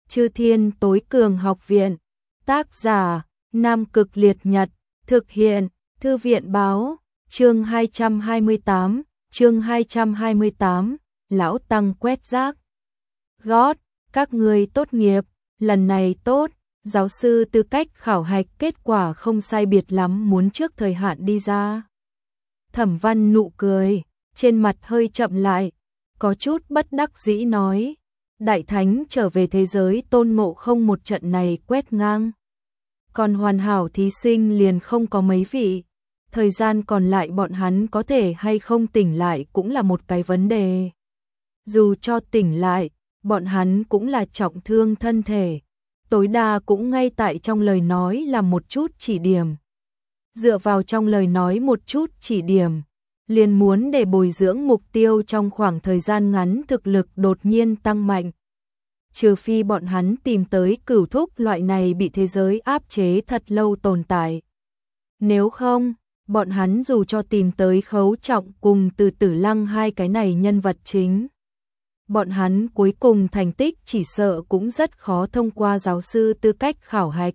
Chư Thiên Tối Cường Học Viện. Tác giả: Nam Cực Liệt Nhật. Thực hiện: Thư viện báo. Chương 228, Lão Tăng quét rác. Gót, các ngươi tốt nghiệp, lần này tốt, giáo sư tư cách khảo hạch kết quả không sai biệt lắm, muốn trước thời hạn đi ra. Thẩm Văn nụ cười, trên mặt hơi chậm lại, có chút bất đắc dĩ nói, Đại Thánh trở về thế giới Tôn Ngộ Không một trận này quét ngang. Còn hoàn hảo thí sinh liền không có mấy vị, thời gian còn lại bọn hắn có thể hay không tỉnh lại cũng là một cái vấn đề. Dù cho tỉnh lại, bọn hắn cũng là trọng thương thân thể, tối đa cũng ngay tại trong lời nói là một chút chỉ điểm. Dựa vào trong lời nói một chút chỉ điểm, liền muốn để bồi dưỡng mục tiêu trong khoảng thời gian ngắn thực lực đột nhiên tăng mạnh. Trừ phi bọn hắn tìm tới Cửu Thúc loại này bị thế giới áp chế thật lâu tồn tại. Nếu không, bọn hắn dù cho tìm tới Khấu Trọng cùng Từ Tử Lăng hai cái này nhân vật chính, bọn hắn cuối cùng thành tích chỉ sợ cũng rất khó thông qua giáo sư tư cách khảo hạch.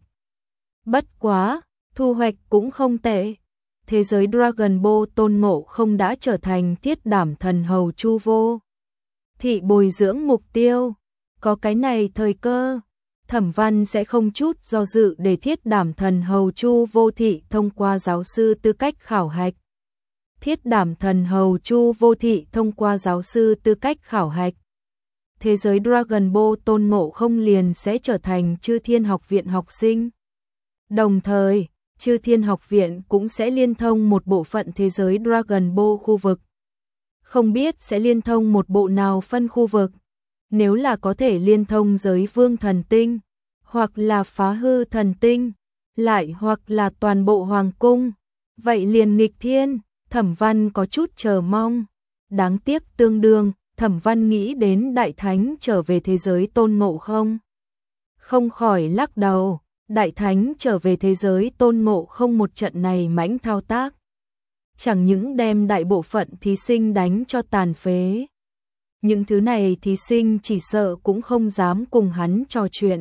Bất quá, thu hoạch cũng không tệ. Thế giới Dragon Ball Tôn Ngộ Không đã trở thành Thiết Đảm Thần Hầu Chu Vô Thị bồi dưỡng mục tiêu. Có cái này thời cơ, Thẩm Văn sẽ không chút do dự để Thiết Đảm Thần Hầu Chu Vô Thị thông qua giáo sư tư cách khảo hạch. Thiết Đảm Thần Hầu Chu Vô Thị thông qua giáo sư tư cách khảo hạch. Thế giới Dragon Ball Tôn Ngộ Không liền sẽ trở thành Chư Thiên Học Viện học sinh. Đồng thời, Chư Thiên Học Viện cũng sẽ liên thông một bộ phận thế giới Dragon Ball khu vực. Không biết sẽ liên thông một bộ nào phân khu vực. Nếu là có thể liên thông giới Vương Thần Tinh, hoặc là Phá Hư Thần Tinh, lại hoặc là toàn bộ Hoàng Cung, vậy liền nghịch thiên. Thẩm Văn có chút chờ mong. Đáng tiếc tương đương, Thẩm Văn nghĩ đến Đại Thánh trở về thế giới Tôn Ngộ Không. Không khỏi lắc đầu, Đại Thánh trở về thế giới Tôn Ngộ Không một trận này mãnh thao tác. Chẳng những đem đại bộ phận thí sinh đánh cho tàn phế. Những thứ này thí sinh chỉ sợ cũng không dám cùng hắn trò chuyện.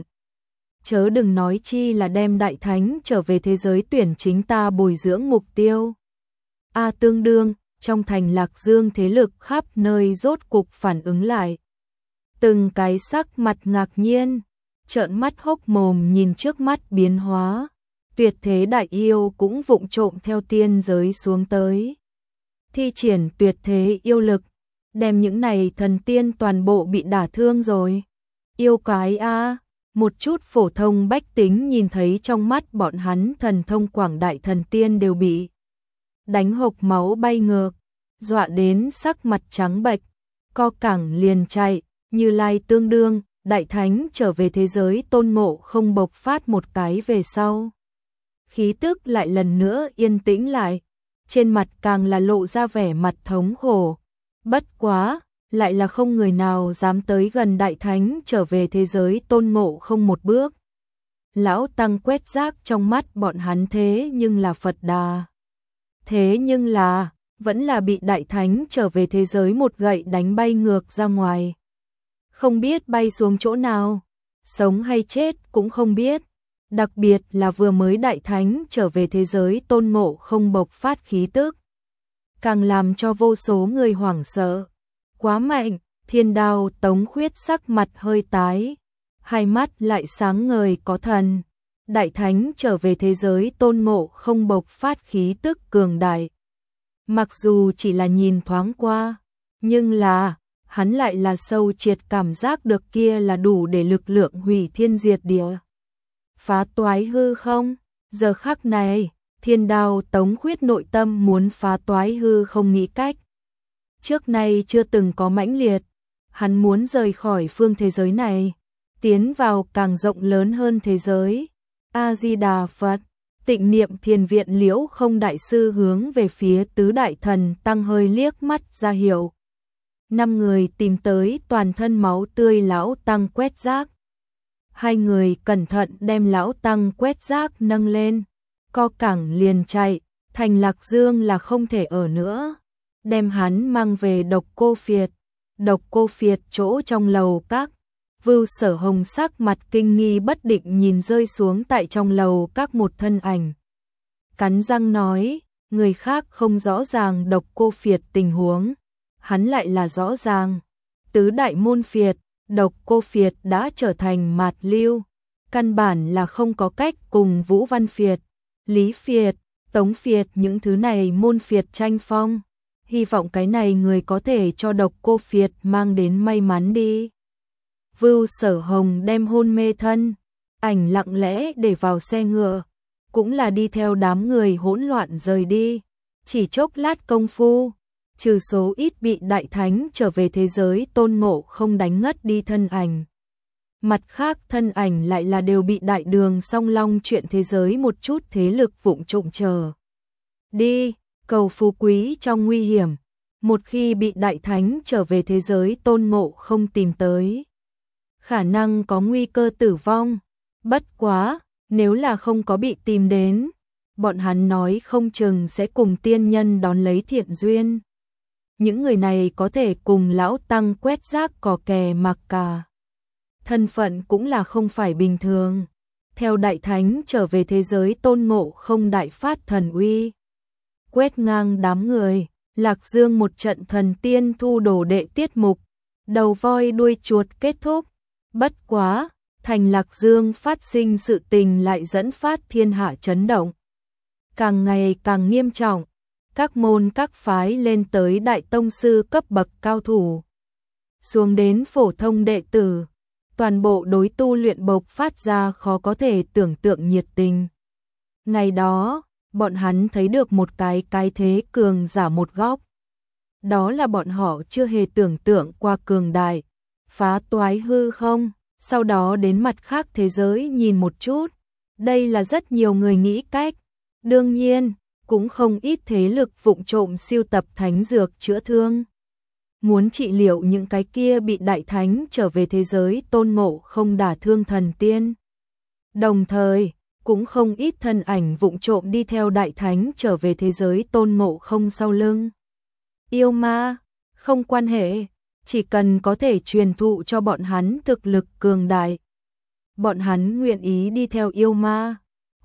Chớ đừng nói chi là đem Đại Thánh trở về thế giới tuyển chính ta bồi dưỡng mục tiêu. Tương đương, trong thành Lạc Dương thế lực khắp nơi rốt cục phản ứng lại. Từng cái sắc mặt ngạc nhiên, trợn mắt hốc mồm nhìn trước mắt biến hóa. Tuyệt thế đại yêu cũng vụng trộm theo tiên giới xuống tới. Thi triển tuyệt thế yêu lực, đem những này thần tiên toàn bộ bị đả thương rồi. Yêu cái một chút phổ thông bách tính nhìn thấy trong mắt bọn hắn thần thông quảng đại thần tiên đều bị đánh hộc máu bay ngược, dọa đến sắc mặt trắng bệch, co cẳng liền chạy. Như Lai tương đương, Đại Thánh trở về thế giới Tôn Ngộ Không bộc phát một cái về sau. Khí tức lại lần nữa yên tĩnh lại, trên mặt càng là lộ ra vẻ mặt thống khổ. Bất quá, lại là không người nào dám tới gần Đại Thánh trở về thế giới Tôn Ngộ Không một bước. Lão Tăng quét rác trong mắt bọn hắn thế nhưng là Phật Đà. Thế nhưng là, vẫn là bị Đại Thánh trở về thế giới một gậy đánh bay ngược ra ngoài. Không biết bay xuống chỗ nào, sống hay chết cũng không biết. Đặc biệt là vừa mới Đại Thánh trở về thế giới Tôn Ngộ Không bộc phát khí tức, càng làm cho vô số người hoảng sợ. Quá mạnh, Thiên Đao Tống Khuyết sắc mặt hơi tái, hai mắt lại sáng ngời có thần. Đại Thánh trở về thế giới Tôn Ngộ Không bộc phát khí tức cường đại. Mặc dù chỉ là nhìn thoáng qua, nhưng là, hắn lại là sâu triệt cảm giác được kia là đủ để lực lượng hủy thiên diệt địa. Phá toái hư không, giờ khắc này, Thiên Đao Tống Khuyết nội tâm muốn phá toái hư không nghĩ cách. Trước nay chưa từng có mãnh liệt, hắn muốn rời khỏi phương thế giới này, tiến vào càng rộng lớn hơn thế giới. A-di-đà Phật. Tịnh Niệm Thiền Viện Liễu Không đại sư hướng về phía tứ đại thần tăng hơi liếc mắt ra hiệu. 5 người tìm tới toàn thân máu tươi lão tăng quét rác. 2 người cẩn thận đem lão tăng quét rác nâng lên, co cẳng liền chạy, thành Lạc Dương là không thể ở nữa. Đem hắn mang về Độc Cô Phiệt chỗ trong lầu các, Vưu Sở Hồng sắc mặt kinh nghi bất định nhìn rơi xuống tại trong lầu các một thân ảnh. Cắn răng nói, người khác không rõ ràng Độc Cô Phiệt tình huống, hắn lại là rõ ràng. Tứ đại môn phiệt, Độc Cô Phiệt đã trở thành mạt lưu, căn bản là không có cách cùng Vũ Văn Phiệt, Lý Phiệt, Tống Phiệt những thứ này môn phiệt tranh phong. Hy vọng cái này người có thể cho Độc Cô Phiệt mang đến may mắn đi. Vưu Sở Hồng đem hôn mê thân ảnh lặng lẽ để vào xe ngựa, cũng là đi theo đám người hỗn loạn rời đi. Chỉ chốc lát công phu, trừ số ít bị đại thánh trở về thế giới Tôn Ngộ Không đánh ngất đi thân ảnh, mặt khác thân ảnh lại là đều bị Đại Đường Song Long chuyện thế giới một chút thế lực vụng trộm chờ đi, cầu phú quý trong nguy hiểm. Một khi bị đại thánh trở về thế giới Tôn Ngộ Không tìm tới, khả năng có nguy cơ tử vong. Bất quá, nếu là không có bị tìm đến, bọn hắn nói không chừng sẽ cùng tiên nhân đón lấy thiện duyên. Những người này có thể cùng lão tăng quét rác cò kè mặc cả. Thân phận cũng là không phải bình thường. Theo đại thánh trở về thế giới Tôn Ngộ Không đại phát thần uy, quét ngang đám người, Lạc Dương một trận thần tiên thu đồ đệ tiết mục, đầu voi đuôi chuột kết thúc. Bất quá, thành Lạc Dương phát sinh sự tình lại dẫn phát thiên hạ chấn động. Càng ngày càng nghiêm trọng, các môn các phái lên tới đại tông sư cấp bậc cao thủ, xuống đến phổ thông đệ tử, toàn bộ đối tu luyện bộc phát ra khó có thể tưởng tượng nhiệt tình. Ngày đó, bọn hắn thấy được một cái thế cường giả một góc. Đó là bọn họ chưa hề tưởng tượng qua cường đại, phá toái hư không, sau đó đến mặt khác thế giới nhìn một chút. Đây là rất nhiều người nghĩ cách. Đương nhiên, cũng không ít thế lực vụng trộm siêu tập thánh dược chữa thương, muốn trị liệu những cái kia bị đại thánh trở về thế giới Tôn Ngộ Không đả thương thần tiên. Đồng thời, cũng không ít thân ảnh vụng trộm đi theo đại thánh trở về thế giới Tôn Ngộ Không sau lưng. Yêu ma, không quan hệ, chỉ cần có thể truyền thụ cho bọn hắn thực lực cường đại, bọn hắn nguyện ý đi theo yêu ma.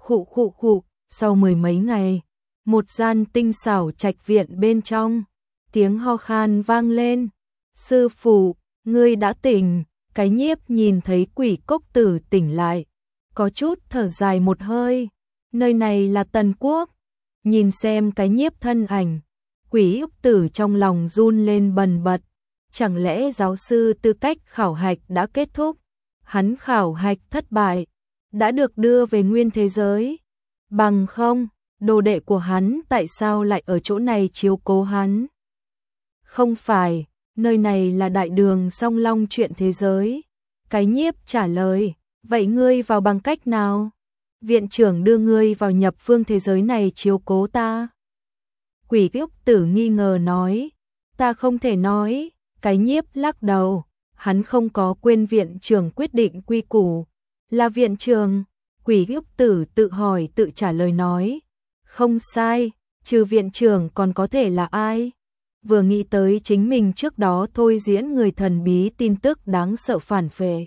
Khụ, sau mười mấy ngày, một gian tinh xảo trạch viện bên trong, tiếng ho khan vang lên. Sư phụ, ngươi đã tỉnh. Cái Nhiếp nhìn thấy Quỷ Cốc Tử tỉnh lại, có chút thở dài một hơi. Nơi này là Tần Quốc. Nhìn xem Cái Nhiếp thân ảnh, Quỷ Cốc Tử trong lòng run lên bần bật. Chẳng lẽ giáo sư tư cách khảo hạch đã kết thúc? Hắn khảo hạch thất bại, đã được đưa về nguyên thế giới. Bằng không, đồ đệ của hắn tại sao lại ở chỗ này chiếu cố hắn? Không phải, nơi này là Đại Đường Song Long chuyện thế giới. Cái Nhiếp trả lời, vậy ngươi vào bằng cách nào? Viện trưởng đưa ngươi vào nhập phương thế giới này chiếu cố ta. Quỷ Cốc Tử nghi ngờ nói, ta không thể nói. Cái Nhiếp lắc đầu, hắn không có quên viện trưởng quyết định quy củ. Là viện trưởng. Quỷ Cốc Tử tự hỏi tự trả lời nói, không sai, trừ viện trưởng còn có thể là ai? Vừa nghĩ tới chính mình trước đó thôi diễn người thần bí tin tức đáng sợ phản phệ,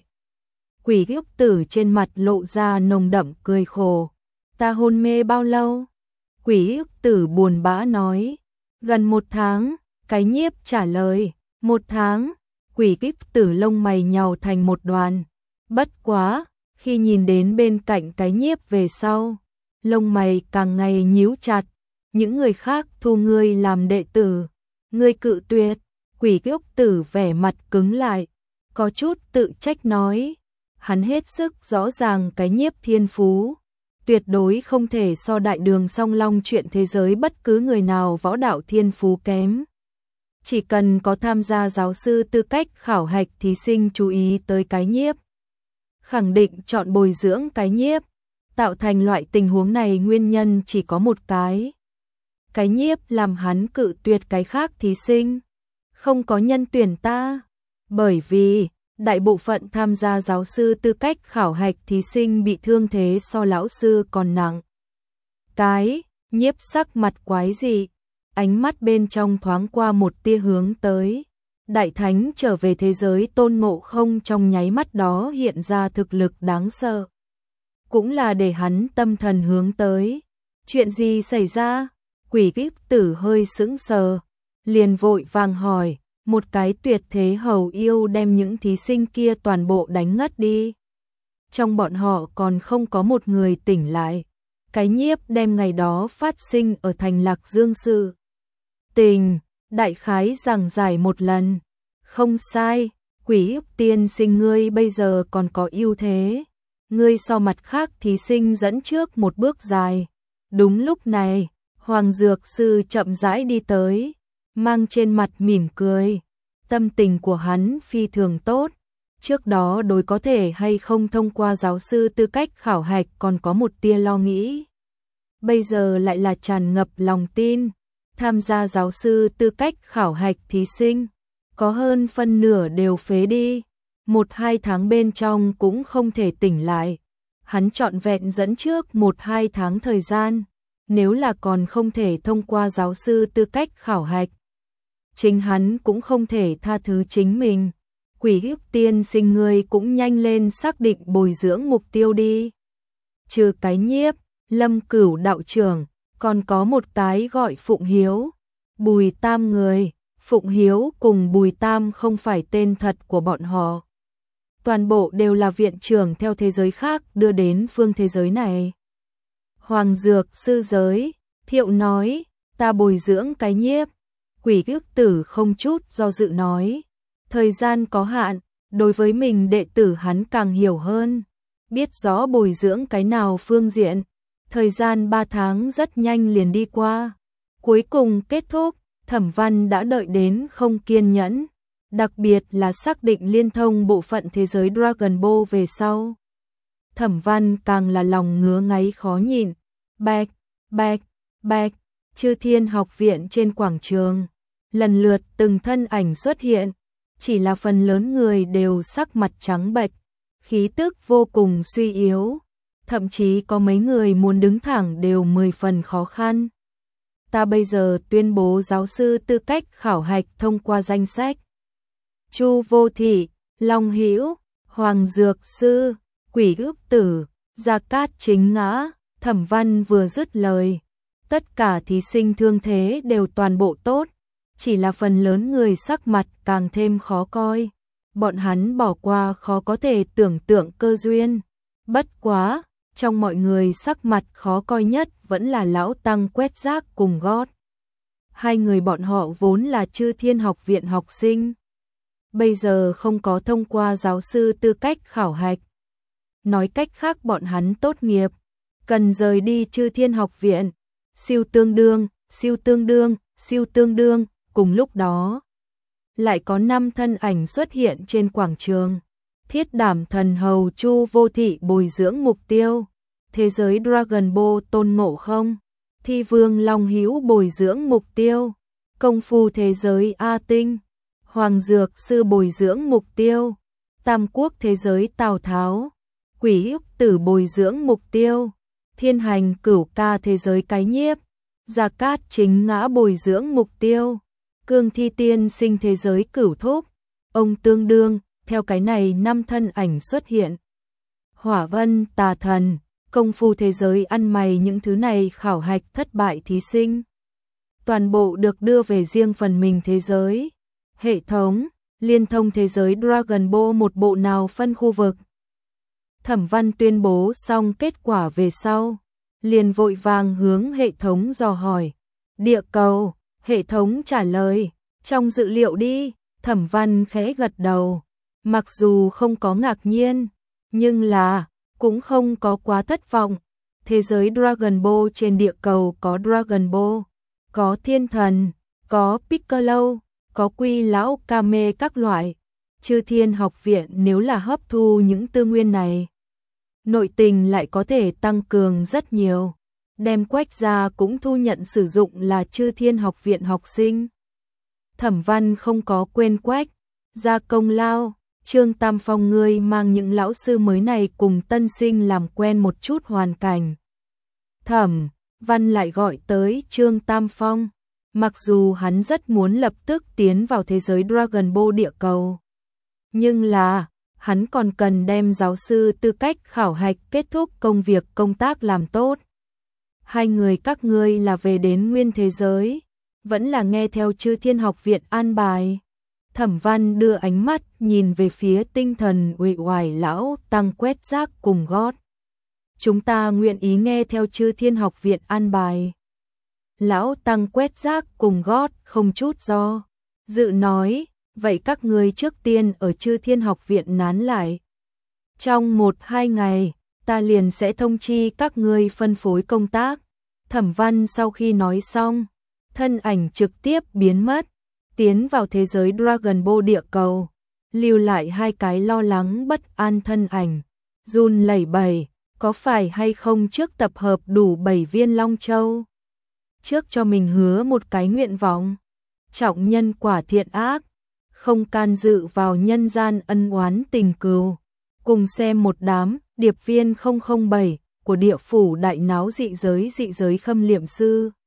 Quỷ Cốc Tử trên mặt lộ ra nồng đậm cười khổ. Ta hôn mê bao lâu? Quỷ Cốc Tử buồn bã nói, gần 1 tháng. Cái Nhiếp trả lời, 1 tháng. Quỷ Cốc Tử lông mày nhàu thành một đoàn. Bất quá, khi nhìn đến bên cạnh Cái Nhiếp về sau, lông mày càng ngày nhíu chặt. Những người khác thu ngươi làm đệ tử, ngươi cự tuyệt. Quỷ Cốc Tử vẻ mặt cứng lại, có chút tự trách nói, hắn hết sức rõ ràng Cái Nhiếp thiên phú, tuyệt đối không thể so Đại Đường Song Long chuyện thế giới bất cứ người nào võ đạo thiên phú kém. Chỉ cần có tham gia giáo sư tư cách khảo hạch thí sinh chú ý tới Cái Nhiếp, khẳng định chọn bồi dưỡng Cái Nhiếp. Tạo thành loại tình huống này nguyên nhân chỉ có một cái. Cái Nhiếp làm hắn cự tuyệt cái khác thí sinh, không có nhân tuyển ta. Bởi vì, đại bộ phận tham gia giáo sư tư cách khảo hạch thí sinh bị thương thế so lão sư còn nặng. Cái Nhiếp sắc mặt quái dị, ánh mắt bên trong thoáng qua một tia hướng tới. Đại Thánh trở về thế giới Tôn Ngộ Không trong nháy mắt đó hiện ra thực lực đáng sợ. Cũng là để hắn tâm thần hướng tới. Chuyện gì xảy ra? Quỷ Kíp Tử hơi sững sờ, liền vội vàng hỏi, một cái tuyệt thế hầu yêu đem những thí sinh kia toàn bộ đánh ngất đi. Trong bọn họ còn không có một người tỉnh lại. Cái Nhiếp đem ngày đó phát sinh ở thành Lạc Dương sự tình, đại khái giảng giải một lần. Không sai, Quỷ Kíp tiên sinh ngươi bây giờ còn có ưu thế. Ngươi so mặt khác thí sinh dẫn trước một bước dài. Đúng lúc này, Hoàng Dược Sư chậm rãi đi tới, mang trên mặt mỉm cười. Tâm tình của hắn phi thường tốt. Trước đó đối có thể hay không thông qua giáo sư tư cách khảo hạch còn có một tia lo nghĩ. Bây giờ lại là tràn ngập lòng tin. Tham gia giáo sư tư cách khảo hạch thí sinh, có hơn phân nửa đều phế đi. 1-2 tháng bên trong cũng không thể tỉnh lại. Hắn trọn vẹn dẫn trước 1-2 tháng thời gian. Nếu là còn không thể thông qua giáo sư tư cách khảo hạch, chính hắn cũng không thể tha thứ chính mình. Quỷ Kíp tiên sinh ngươi cũng nhanh lên xác định bồi dưỡng mục tiêu đi. Trừ cái Nhiếp, Lâm Cửu đạo trưởng, còn có một cái gọi Phụng Hiếu, Bùi Tam người. Phụng Hiếu cùng Bùi Tam không phải tên thật của bọn họ. Toàn bộ đều là viện trưởng theo thế giới khác đưa đến phương thế giới này. Hoàng Dược Sư giới thiệu nói, ta bồi dưỡng cái Nhiếp. Quỷ Kíp Tử không chút do dự nói, thời gian có hạn, đối với mình đệ tử hắn càng hiểu hơn, biết rõ bồi dưỡng cái nào phương diện. Thời gian 3 tháng rất nhanh liền đi qua, cuối cùng kết thúc. Thẩm Văn đã đợi đến không kiên nhẫn, đặc biệt là xác định liên thông bộ phận thế giới Dragon Ball về sau. Thẩm Văn càng là lòng ngứa ngáy khó nhịn. Bạch, bạch, bạch, Chư Thiên học viện trên quảng trường, lần lượt từng thân ảnh xuất hiện, chỉ là phần lớn người đều sắc mặt trắng bệch, khí tức vô cùng suy yếu, thậm chí có mấy người muốn đứng thẳng đều 10 phần khó khăn. Ta bây giờ tuyên bố giáo sư tư cách khảo hạch thông qua danh sách. Chu Vô Thị, Long Hữu, Hoàng Dược Sư, Quỷ Kíp Tử, Gia Cát Chính Ngã. Thẩm Văn vừa dứt lời, tất cả thí sinh thương thế đều toàn bộ tốt, chỉ là phần lớn người sắc mặt càng thêm khó coi. Bọn hắn bỏ qua khó có thể tưởng tượng cơ duyên. Bất quá, trong mọi người sắc mặt khó coi nhất vẫn là lão tăng quét rác cùng gót. Hai người bọn họ vốn là Chư Thiên học viện học sinh, bây giờ không có thông qua giáo sư tư cách khảo hạch. Nói cách khác bọn hắn tốt nghiệp, cần rời đi Chư Thiên học viện. Siêu tương đương, siêu tương đương, siêu tương đương. Cùng lúc đó, lại có 5 thân ảnh xuất hiện trên quảng trường. Thiết Đảm Thần Hầu Chu Vô Thị bồi dưỡng mục tiêu thế giới Dragon Ball Tôn Ngộ Không. Thi Vương Long Hữu bồi dưỡng mục tiêu công phu thế giới A Tinh. Hoàng Dược Sư bồi dưỡng mục tiêu Tam Quốc thế giới Tào Tháo. Quỷ Kíp Tử bồi dưỡng mục tiêu Thiên Hành Cửu Ca thế giới Cái Nhiếp. Gia Cát Chính Ngã bồi dưỡng mục tiêu Cương Thi Tiên Sinh thế giới Cửu Thúc. Ông tương đương, theo cái này 5 thân ảnh xuất hiện. Hỏa Vân Tà Thần, công phu thế giới ăn mày, những thứ này khảo hạch thất bại thí sinh toàn bộ được đưa về riêng phần mình thế giới. Hệ thống liên thông thế giới Dragon Ball một bộ nào phân khu vực. Thẩm Văn tuyên bố xong kết quả về sau, liền vội vàng hướng hệ thống dò hỏi. Địa cầu, hệ thống trả lời, trong dự liệu đi. Thẩm Văn khẽ gật đầu, mặc dù không có ngạc nhiên, nhưng là cũng không có quá thất vọng. Thế giới Dragon Ball trên địa cầu có Dragon Ball, có Thiên Thần, có Piccolo, có Quy Lão Kame các loại. Chư Thiên học viện nếu là hấp thu những tư nguyên này, nội tình lại có thể tăng cường rất nhiều. Đem Quách gia cũng thu nhận sử dụng là Chư Thiên học viện học sinh. Thẩm Văn không có quên Quách gia công lao. Trương Tam Phong ngươi mang những lão sư mới này cùng tân sinh làm quen một chút hoàn cảnh. Thẩm Văn lại gọi tới Trương Tam Phong. Mặc dù hắn rất muốn lập tức tiến vào thế giới Dragon Ball địa cầu, nhưng là hắn còn cần đem giáo sư tư cách khảo hạch kết thúc công việc công tác làm tốt. Hai người các ngươi là về đến nguyên thế giới, vẫn là nghe theo Chư Thiên Học viện an bài? Thẩm Văn đưa ánh mắt nhìn về phía tinh thần uể oải lão tăng quét rác cùng gót. Chúng ta nguyện ý nghe theo Chư Thiên Học viện an bài. Lão tăng quét rác cùng gót không chút do dự nói, vậy các ngươi trước tiên ở Chư Thiên Học viện nán lại. Trong 1-2 ngày, ta liền sẽ thông chi các ngươi phân phối công tác. Thẩm Văn sau khi nói xong, thân ảnh trực tiếp biến mất, tiến vào thế giới Dragon Ball địa cầu, lưu lại hai cái lo lắng bất an thân ảnh, run lẩy bẩy, có phải hay không trước tập hợp đủ 7 viên Long Châu? Trước cho mình hứa một cái nguyện vọng, trọng nhân quả thiện ác, không can dự vào nhân gian ân oán tình cừu. Cùng xem một đám điệp viên 007 của địa phủ đại náo dị giới khâm liệm sư.